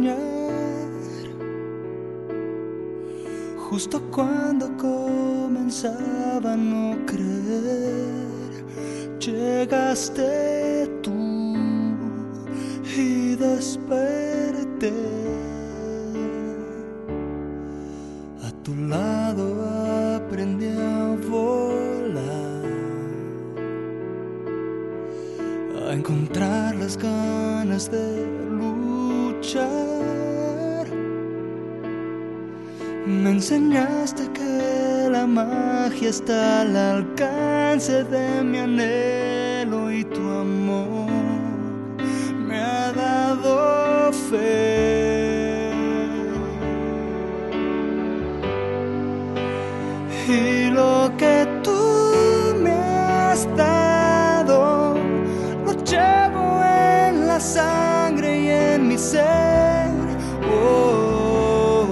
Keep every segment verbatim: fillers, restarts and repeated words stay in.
soñar. Justo cuando comenzaba a no creer, llegaste tú y desperté. A tu lado aprendí a volar, a encontrar las ganas de luchar. Me enseñaste que la magia está al alcance de mi anhelo, y tu amor me ha dado fe. Y lo que tú me has dado lo llevo en la sangre y en mi ser. Oh,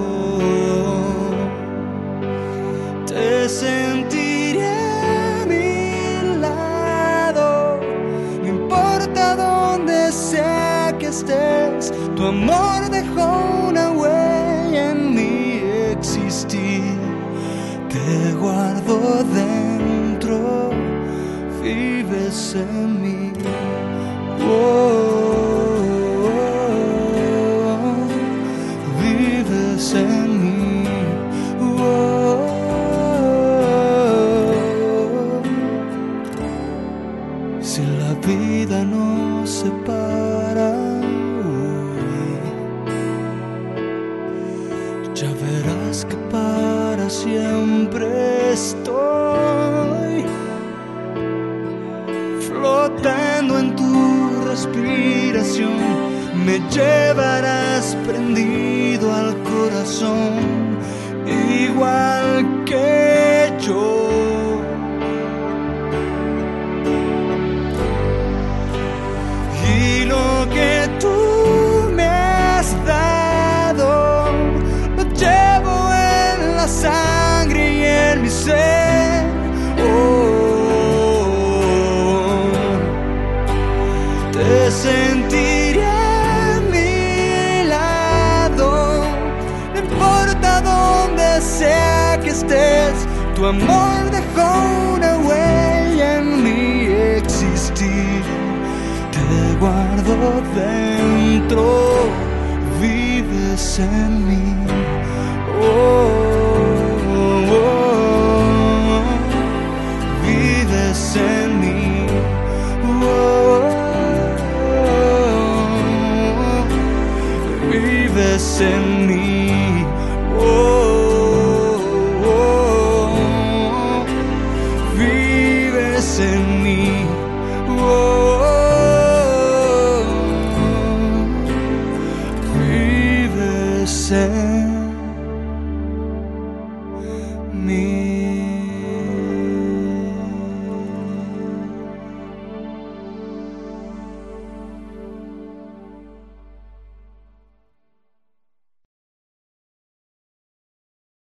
te sentiré a mi lado, no importa dónde sea que estés. Tu amor dejó una huella en mi existir. Te guardo dentro, vives en mí. Oh, vives en mí. Oh, si la vida nos separa hoy, ya verás que para siempre estoy flotando en tu respiración. Me llevarás prendido al corazón, igual que yo. Y lo que tú me has dado lo llevo en la sangre y en mi ser. Oh, te sentiré a mi lado, no importa dónde sea que estés. Tu amor dejó una huella en mi existir. Te guardo dentro, vives en mí. Oh, oh, oh, vives en mí. Oh, oh, vives en mí. Oh, oh, vives en mí. Oh, vives en